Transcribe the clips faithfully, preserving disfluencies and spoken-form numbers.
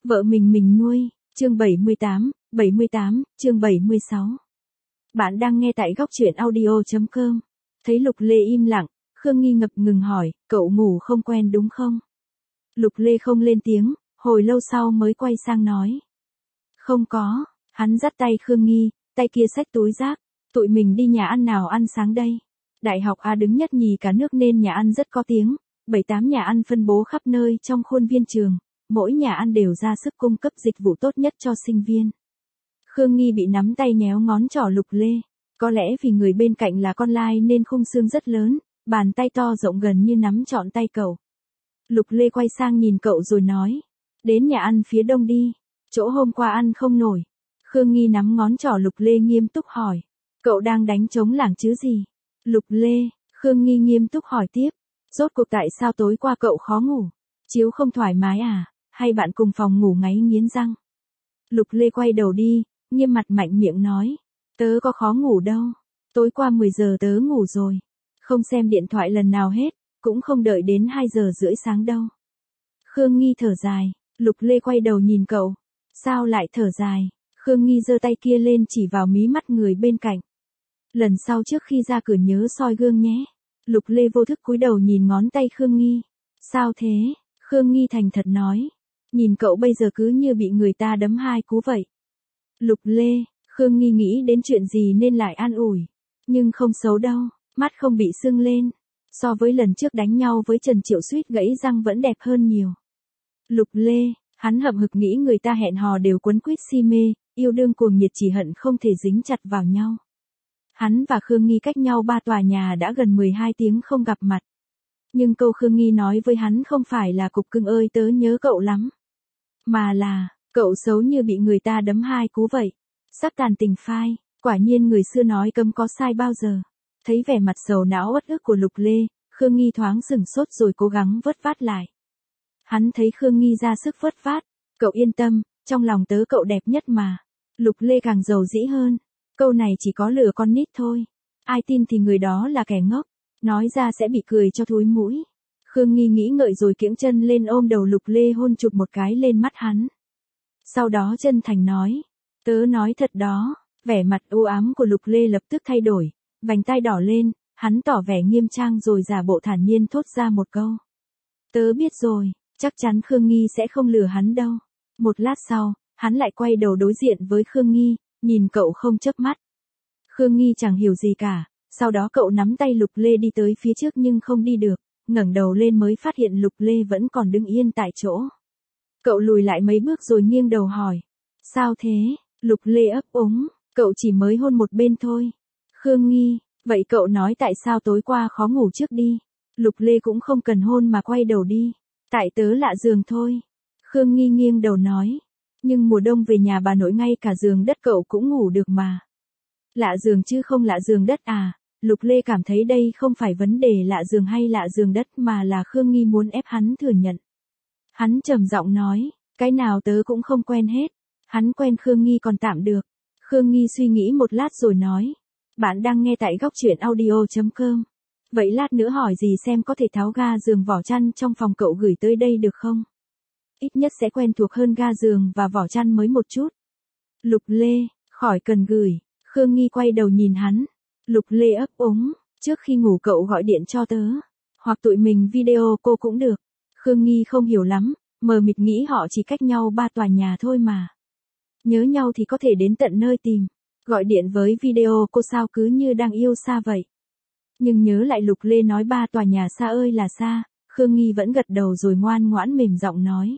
Vợ mình mình nuôi, chương bảy mươi tám, bảy mươi tám, chương bảy mươi sáu. Bạn đang nghe tại góc truyện audio chấm com. Thấy Lục Lê im lặng, Khương Nghi ngập ngừng hỏi, cậu ngủ không quen đúng không? Lục Lê không lên tiếng, hồi lâu sau mới quay sang nói. Không có, hắn dắt tay Khương Nghi, tay kia xách túi rác, tụi mình đi nhà ăn nào ăn sáng đây. Đại học A đứng nhất nhì cả nước nên nhà ăn rất có tiếng, bảy tám nhà ăn phân bố khắp nơi trong khuôn viên trường, mỗi nhà ăn đều ra sức cung cấp dịch vụ tốt nhất cho sinh viên. Khương Nghi bị nắm tay nhéo ngón trỏ Lục Lê, có lẽ vì người bên cạnh là con lai nên khung xương rất lớn, bàn tay to rộng gần như nắm trọn tay cậu. Lục Lê quay sang nhìn cậu rồi nói, đến nhà ăn phía đông đi, chỗ hôm qua ăn không nổi. Khương Nghi nắm ngón trỏ Lục Lê nghiêm túc hỏi, cậu đang đánh trống lảng chứ gì? Lục Lê, Khương Nghi nghiêm túc hỏi tiếp, rốt cuộc tại sao tối qua cậu khó ngủ? Chiếu không thoải mái à? Hay bạn cùng phòng ngủ ngáy nghiến răng? Lục Lê quay đầu đi, nghiêm mặt mạnh miệng nói, tớ có khó ngủ đâu, tối qua mười giờ tớ ngủ rồi, không xem điện thoại lần nào hết, cũng không đợi đến hai giờ rưỡi sáng đâu. Khương Nghi thở dài, Lục Lê quay đầu nhìn cậu, sao lại thở dài? Khương Nghi giơ tay kia lên chỉ vào mí mắt người bên cạnh. Lần sau trước khi ra cửa nhớ soi gương nhé. Lục Lê vô thức cúi đầu nhìn ngón tay Khương Nghi. Sao thế? Khương Nghi thành thật nói. Nhìn cậu bây giờ cứ như bị người ta đấm hai cú vậy. Lục Lê, Khương Nghi nghĩ đến chuyện gì nên lại an ủi. Nhưng không xấu đâu, mắt không bị sưng lên. So với lần trước đánh nhau với Trần Triệu suýt gãy răng vẫn đẹp hơn nhiều. Lục Lê, hắn hậm hực nghĩ người ta hẹn hò đều quấn quýt si mê, yêu đương cuồng nhiệt chỉ hận không thể dính chặt vào nhau. Hắn và Khương Nghi cách nhau ba tòa nhà đã gần mười hai tiếng không gặp mặt. Nhưng câu Khương Nghi nói với hắn không phải là cục cưng ơi tớ nhớ cậu lắm. Mà là, cậu xấu như bị người ta đấm hai cú vậy. Sắc tàn tình phai, quả nhiên người xưa nói cấm có sai bao giờ. Thấy vẻ mặt sầu não uất ức của Lục Lê, Khương Nghi thoáng sửng sốt rồi cố gắng vớt vát lại. Hắn thấy Khương Nghi ra sức vớt vát, cậu yên tâm, trong lòng tớ cậu đẹp nhất mà. Lục Lê càng giàu dĩ hơn. Câu này chỉ có lừa con nít thôi. Ai tin thì người đó là kẻ ngốc. Nói ra sẽ bị cười cho thúi mũi. Khương Nghi nghĩ ngợi rồi kiễng chân lên ôm đầu Lục Lê hôn chụp một cái lên mắt hắn. Sau đó chân thành nói. Tớ nói thật đó. Vẻ mặt u ám của Lục Lê lập tức thay đổi. Vành tai đỏ lên. Hắn tỏ vẻ nghiêm trang rồi giả bộ thản nhiên thốt ra một câu. Tớ biết rồi. Chắc chắn Khương Nghi sẽ không lừa hắn đâu. Một lát sau, hắn lại quay đầu đối diện với Khương Nghi. Nhìn cậu không chớp mắt. Khương Nghi chẳng hiểu gì cả, sau đó cậu nắm tay Lục Lê đi tới phía trước nhưng không đi được, ngẩng đầu lên mới phát hiện Lục Lê vẫn còn đứng yên tại chỗ. Cậu lùi lại mấy bước rồi nghiêng đầu hỏi. Sao thế? Lục Lê ấp úng, cậu chỉ mới hôn một bên thôi. Khương Nghi, vậy cậu nói tại sao tối qua khó ngủ trước đi. Lục Lê cũng không cần hôn mà quay đầu đi. Tại tớ lạ giường thôi. Khương Nghi nghiêng đầu nói. Nhưng mùa đông về nhà bà nội ngay cả giường đất cậu cũng ngủ được mà. Lạ giường chứ không lạ giường đất à? Lục Lê cảm thấy đây không phải vấn đề lạ giường hay lạ giường đất mà là Khương Nghi muốn ép hắn thừa nhận. Hắn trầm giọng nói, cái nào tớ cũng không quen hết. Hắn quen Khương Nghi còn tạm được. Khương Nghi suy nghĩ một lát rồi nói, bạn đang nghe tại góc truyện audio chấm com. Vậy lát nữa hỏi gì xem có thể tháo ga giường vỏ chăn trong phòng cậu gửi tới đây được không? Ít nhất sẽ quen thuộc hơn ga giường và vỏ chăn mới một chút. Lục Lê, khỏi cần gửi. Khương Nghi quay đầu nhìn hắn. Lục Lê ấp úng, trước khi ngủ cậu gọi điện cho tớ. Hoặc tụi mình video cô cũng được. Khương Nghi không hiểu lắm, mờ mịt nghĩ họ chỉ cách nhau ba tòa nhà thôi mà. Nhớ nhau thì có thể đến tận nơi tìm. Gọi điện với video cô sao cứ như đang yêu xa vậy. Nhưng nhớ lại Lục Lê nói ba tòa nhà xa ơi là xa, Khương Nghi vẫn gật đầu rồi ngoan ngoãn mềm giọng nói.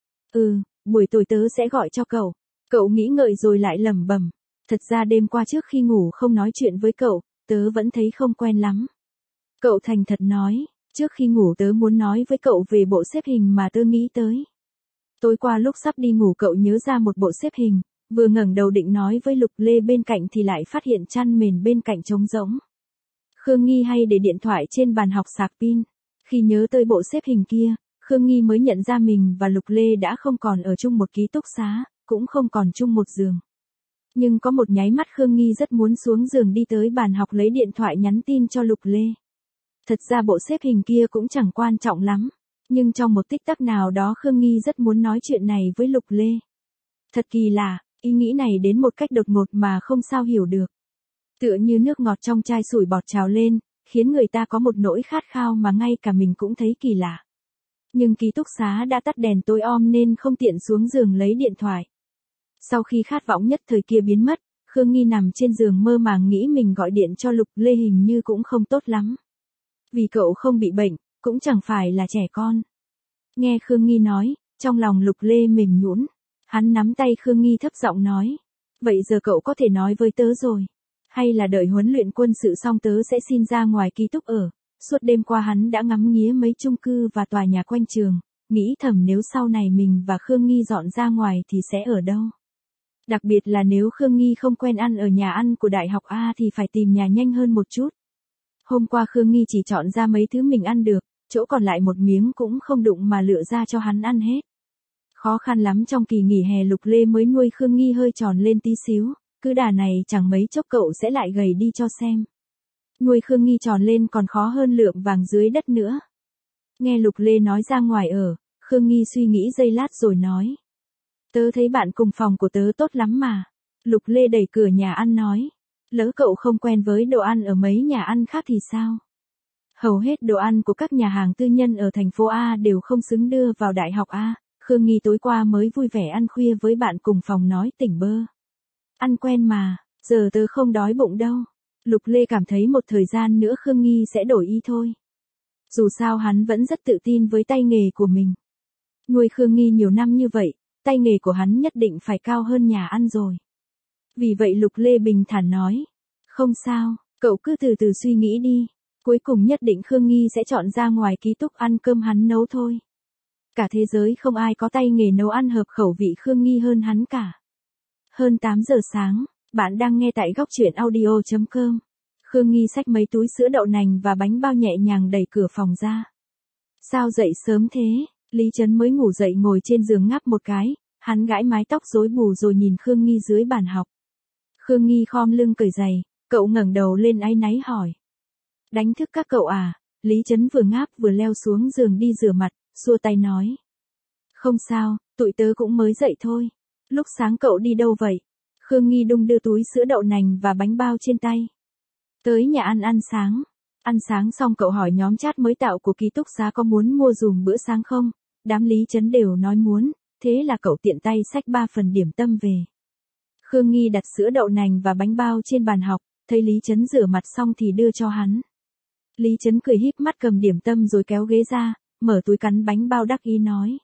Ừ, buổi tối tớ sẽ gọi cho cậu. Cậu nghĩ ngợi rồi lại lẩm bẩm. Thật ra đêm qua trước khi ngủ không nói chuyện với cậu, tớ vẫn thấy không quen lắm. Cậu thành thật nói, trước khi ngủ tớ muốn nói với cậu về bộ xếp hình mà tớ nghĩ tới. Tối qua lúc sắp đi ngủ cậu nhớ ra một bộ xếp hình, vừa ngẩng đầu định nói với Lục Lê bên cạnh thì lại phát hiện chăn mền bên cạnh trống rỗng. Khương Nghi hay để điện thoại trên bàn học sạc pin. Khi nhớ tới bộ xếp hình kia, Khương Nghi mới nhận ra mình và Lục Lê đã không còn ở chung một ký túc xá, cũng không còn chung một giường. Nhưng có một nháy mắt Khương Nghi rất muốn xuống giường đi tới bàn học lấy điện thoại nhắn tin cho Lục Lê. Thật ra bộ xếp hình kia cũng chẳng quan trọng lắm. Nhưng trong một tích tắc nào đó Khương Nghi rất muốn nói chuyện này với Lục Lê. Thật kỳ lạ, ý nghĩ này đến một cách đột ngột mà không sao hiểu được. Tựa như nước ngọt trong chai sủi bọt trào lên, khiến người ta có một nỗi khát khao mà ngay cả mình cũng thấy kỳ lạ. Nhưng ký túc xá đã tắt đèn tối om nên không tiện xuống giường lấy điện thoại. Sau khi khát vọng nhất thời kia biến mất, Khương Nghi nằm trên giường mơ màng nghĩ mình gọi điện cho Lục Lê hình như cũng không tốt lắm. Vì cậu không bị bệnh, cũng chẳng phải là trẻ con. Nghe Khương Nghi nói, trong lòng Lục Lê mềm nhũn. Hắn nắm tay Khương Nghi thấp giọng nói. Vậy giờ cậu có thể nói với tớ rồi. Hay là đợi huấn luyện quân sự xong tớ sẽ xin ra ngoài ký túc ở. Suốt đêm qua hắn đã ngắm nghía mấy chung cư và tòa nhà quanh trường, nghĩ thầm nếu sau này mình và Khương Nghi dọn ra ngoài thì sẽ ở đâu. Đặc biệt là nếu Khương Nghi không quen ăn ở nhà ăn của Đại học A thì phải tìm nhà nhanh hơn một chút. Hôm qua Khương Nghi chỉ chọn ra mấy thứ mình ăn được, chỗ còn lại một miếng cũng không đụng mà lựa ra cho hắn ăn hết. Khó khăn lắm trong kỳ nghỉ hè Lục Lê mới nuôi Khương Nghi hơi tròn lên tí xíu, cứ đà này chẳng mấy chốc cậu sẽ lại gầy đi cho xem. Nuôi Khương Nghi tròn lên còn khó hơn lượm vàng dưới đất nữa. Nghe Lục Lê nói ra ngoài ở, Khương Nghi suy nghĩ giây lát rồi nói. Tớ thấy bạn cùng phòng của tớ tốt lắm mà. Lục Lê đẩy cửa nhà ăn nói. Lỡ cậu không quen với đồ ăn ở mấy nhà ăn khác thì sao? Hầu hết đồ ăn của các nhà hàng tư nhân ở thành phố A đều không xứng đưa vào Đại học A. Khương Nghi tối qua mới vui vẻ ăn khuya với bạn cùng phòng nói tỉnh bơ. Ăn quen mà, giờ tớ không đói bụng đâu. Lục Lê cảm thấy một thời gian nữa Khương Nghi sẽ đổi ý thôi. Dù sao hắn vẫn rất tự tin với tay nghề của mình. Nuôi Khương Nghi nhiều năm như vậy, tay nghề của hắn nhất định phải cao hơn nhà ăn rồi. Vì vậy Lục Lê bình thản nói. Không sao, cậu cứ từ từ suy nghĩ đi. Cuối cùng nhất định Khương Nghi sẽ chọn ra ngoài ký túc ăn cơm hắn nấu thôi. Cả thế giới không ai có tay nghề nấu ăn hợp khẩu vị Khương Nghi hơn hắn cả. Hơn tám giờ sáng, bạn đang nghe tại góc truyện audio chấm com. Khương Nghi xách mấy túi sữa đậu nành và bánh bao nhẹ nhàng đẩy cửa phòng ra. Sao dậy sớm thế? Lý Trấn mới ngủ dậy ngồi trên giường ngáp một cái, hắn gãi mái tóc rối bù rồi nhìn Khương Nghi dưới bàn học. Khương Nghi khom lưng cởi giày, cậu ngẩng đầu lên áy náy hỏi. Đánh thức các cậu à? Lý Trấn vừa ngáp vừa leo xuống giường đi rửa mặt, xua tay nói. Không sao, tụi tớ cũng mới dậy thôi. Lúc sáng cậu đi đâu vậy? Khương Nghi đung đưa túi sữa đậu nành và bánh bao trên tay. Tới nhà ăn ăn sáng. Ăn sáng xong cậu hỏi nhóm chat mới tạo của ký túc xá có muốn mua dùm bữa sáng không? Đám Lý Trấn đều nói muốn, thế là cậu tiện tay xách ba phần điểm tâm về. Khương Nghi đặt sữa đậu nành và bánh bao trên bàn học, thấy Lý Trấn rửa mặt xong thì đưa cho hắn. Lý Trấn cười híp mắt cầm điểm tâm rồi kéo ghế ra, mở túi cắn bánh bao đắc ý nói.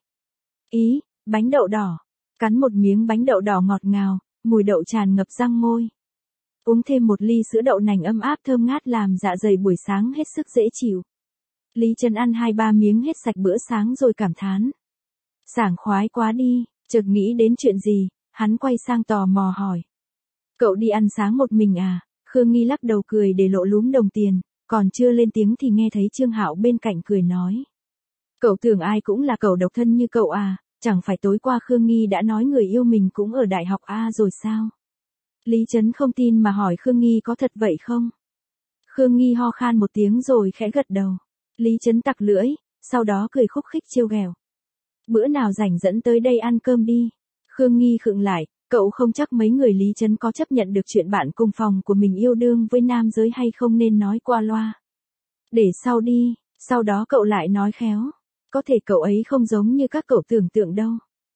Ý, bánh đậu đỏ. Cắn một miếng bánh đậu đỏ ngọt ngào, mùi đậu tràn ngập răng môi. Uống thêm một ly sữa đậu nành ấm áp thơm ngát làm dạ dày buổi sáng hết sức dễ chịu. Lý Trấn ăn hai ba miếng hết sạch bữa sáng rồi cảm thán. Sảng khoái quá đi, chợt nghĩ đến chuyện gì, hắn quay sang tò mò hỏi. Cậu đi ăn sáng một mình à? Khương Nghi lắc đầu cười để lộ lúm đồng tiền, còn chưa lên tiếng thì nghe thấy Trương Hạo bên cạnh cười nói. Cậu tưởng ai cũng là cậu độc thân như cậu à, chẳng phải tối qua Khương Nghi đã nói người yêu mình cũng ở Đại học A rồi sao? Lý Trấn không tin mà hỏi Khương Nghi có thật vậy không? Khương Nghi ho khan một tiếng rồi khẽ gật đầu. Lý Trấn tặc lưỡi, sau đó cười khúc khích trêu ghẹo. Bữa nào rảnh dẫn tới đây ăn cơm đi. Khương Nghi khựng lại, cậu không chắc mấy người Lý Trấn có chấp nhận được chuyện bạn cùng phòng của mình yêu đương với nam giới hay không nên nói qua loa. Để sau đi, sau đó cậu lại nói khéo. Có thể cậu ấy không giống như các cậu tưởng tượng đâu.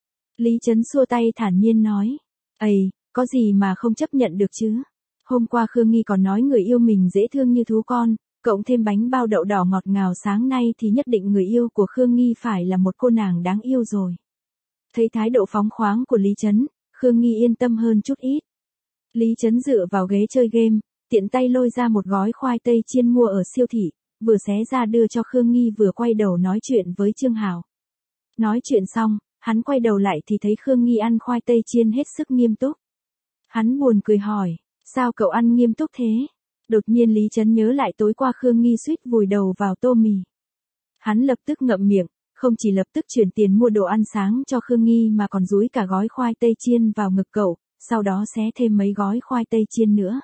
Lý Trấn xua tay thản nhiên nói. Ây, có gì mà không chấp nhận được chứ? Hôm qua Khương Nghi còn nói người yêu mình dễ thương như thú con, cộng thêm bánh bao đậu đỏ ngọt ngào sáng nay thì nhất định người yêu của Khương Nghi phải là một cô nàng đáng yêu rồi. Thấy thái độ phóng khoáng của Lý Trấn, Khương Nghi yên tâm hơn chút ít. Lý Trấn dựa vào ghế chơi game, tiện tay lôi ra một gói khoai tây chiên mua ở siêu thị, vừa xé ra đưa cho Khương Nghi vừa quay đầu nói chuyện với Trương Hạo. Nói chuyện xong, hắn quay đầu lại thì thấy Khương Nghi ăn khoai tây chiên hết sức nghiêm túc. Hắn buồn cười hỏi, sao cậu ăn nghiêm túc thế? Đột nhiên Lý Trấn nhớ lại tối qua Khương Nghi suýt vùi đầu vào tô mì. Hắn lập tức ngậm miệng, không chỉ lập tức chuyển tiền mua đồ ăn sáng cho Khương Nghi mà còn dúi cả gói khoai tây chiên vào ngực cậu, sau đó xé thêm mấy gói khoai tây chiên nữa.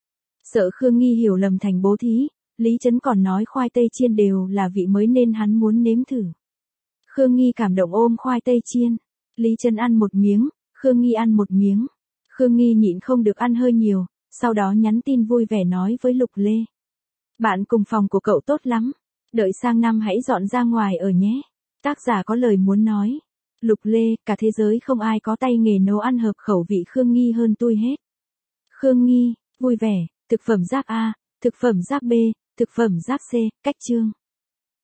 Sợ Khương Nghi hiểu lầm thành bố thí, Lý Trấn còn nói khoai tây chiên đều là vị mới nên hắn muốn nếm thử. Khương Nghi cảm động ôm khoai tây chiên. Lý Trân ăn một miếng, Khương Nghi ăn một miếng. Khương Nghi nhịn không được ăn hơi nhiều, sau đó nhắn tin vui vẻ nói với Lục Lê. Bạn cùng phòng của cậu tốt lắm. Đợi sang năm hãy dọn ra ngoài ở nhé. Tác giả có lời muốn nói. Lục Lê, cả thế giới không ai có tay nghề nấu ăn hợp khẩu vị Khương Nghi hơn tôi hết. Khương Nghi, vui vẻ, thực phẩm giáp A, thực phẩm giáp B, thực phẩm giáp C, cách chương.